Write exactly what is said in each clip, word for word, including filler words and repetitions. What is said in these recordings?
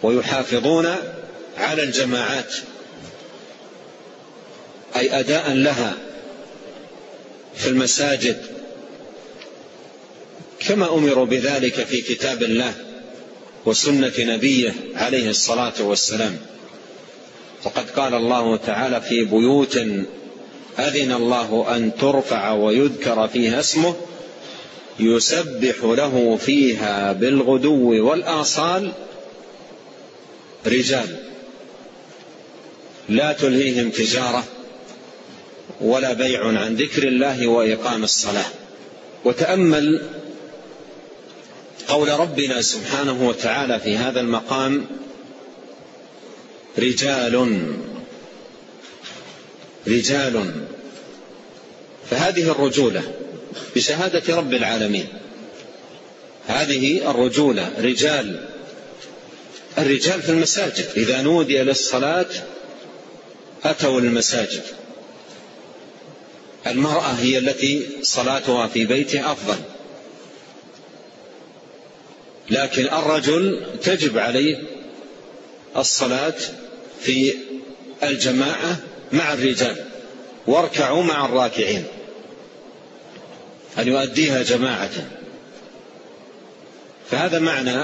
ويحافظون على الجماعات، أي أداء لها في المساجد كما أمروا بذلك في كتاب الله وسنة نبيه عليه الصلاة والسلام. وقد قال الله تعالى: في بيوت أذن الله أن ترفع ويذكر فيها اسمه يسبح له فيها بالغدو والآصال رجال لا تلهيهم تجارة ولا بيع عن ذكر الله وإقام الصلاة. وتأمل قول ربنا سبحانه وتعالى في هذا المقام: رجال رجال، فهذه الرجولة بشهادة رب العالمين، هذه الرجولة رجال. الرجال في المساجد إذا نودي للصلاة أتوا المساجد. المرأة هي التي صلاتها في بيتها أفضل، لكن الرجل تجب عليه الصلاة في الجماعة مع الرجال، واركعوا مع الراكعين، أن يؤديها جماعة. فهذا معنى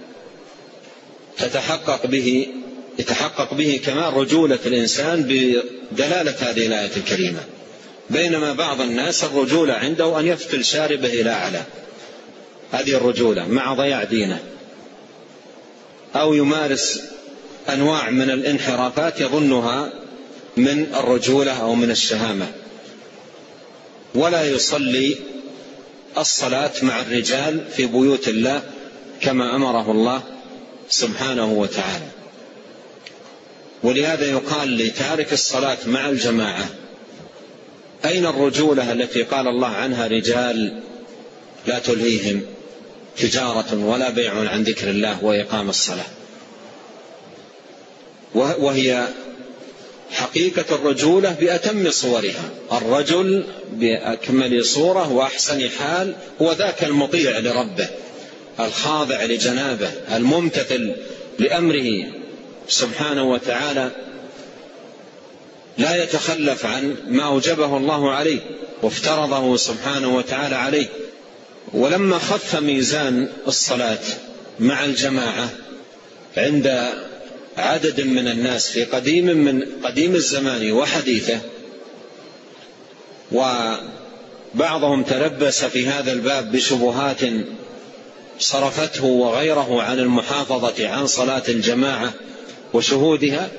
تتحقق به يتحقق به كمال رجولة الإنسان بدلالة هذه الآية الكريمة. بينما بعض الناس الرجولة عنده أن يفتل شاربه إلى أعلى، هذه الرجولة مع ضياع دينه، أو يمارس أنواع من الانحرافات يظنها من الرجولة أو من الشهامة، ولا يصلي الصلاة مع الرجال في بيوت الله كما أمره الله سبحانه وتعالى. ولهذا يقال لتارك الصلاة مع الجماعة: أين الرجولة التي قال الله عنها رجال لا تلهيهم تجارة ولا بيع عن ذكر الله وإقام الصلاة؟ وهي حقيقة الرجولة بأتم صورها. الرجل بأكمل صورة وأحسن حال هو ذاك المطيع لربه، الخاضع لجنابه، الممتثل لأمره سبحانه وتعالى، لا يتخلف عن ما أوجبه الله عليه وافترضه سبحانه وتعالى عليه. ولما خف ميزان الصلاة مع الجماعة عند عدد من الناس في قديم من قديم الزمان وحديثه، وبعضهم تلبس في هذا الباب بشبهات صرفته وغيره عن المحافظة عن صلاة الجماعة وشهودها،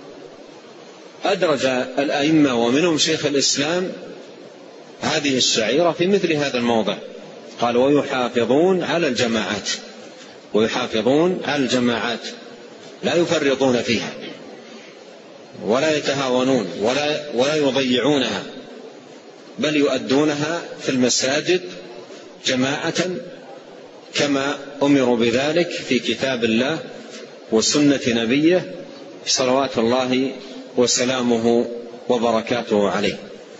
أدرج الأئمة ومنهم شيخ الإسلام هذه الشعيرة في مثل هذا الموضع. قال: ويحافظون على الجماعات، ويحافظون على الجماعات، لا يفرطون فيها ولا يتهاونون ولا, ولا يضيعونها، بل يؤدونها في المساجد جماعة كما أمروا بذلك في كتاب الله وسنة نبيه صلوات الله وسلامه وبركاته عليه.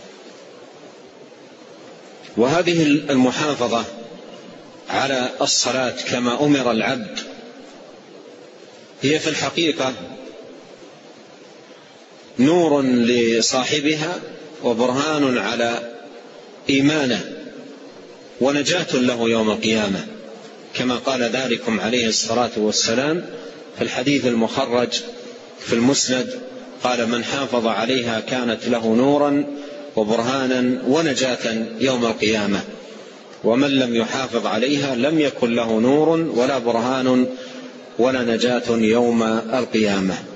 وهذه المحافظة على الصلاة كما أمر العبد هي في الحقيقة نور لصاحبها وبرهان على إيمانه ونجاة له يوم القيامة، كما قال ذلكم عليه الصلاة والسلام في الحديث المخرج في المسند: قال: من حافظ عليها كانت له نورا وبرهانا ونجاة يوم القيامة، ومن لم يحافظ عليها لم يكن له نور ولا برهان ولا نجاة يوم القيامة.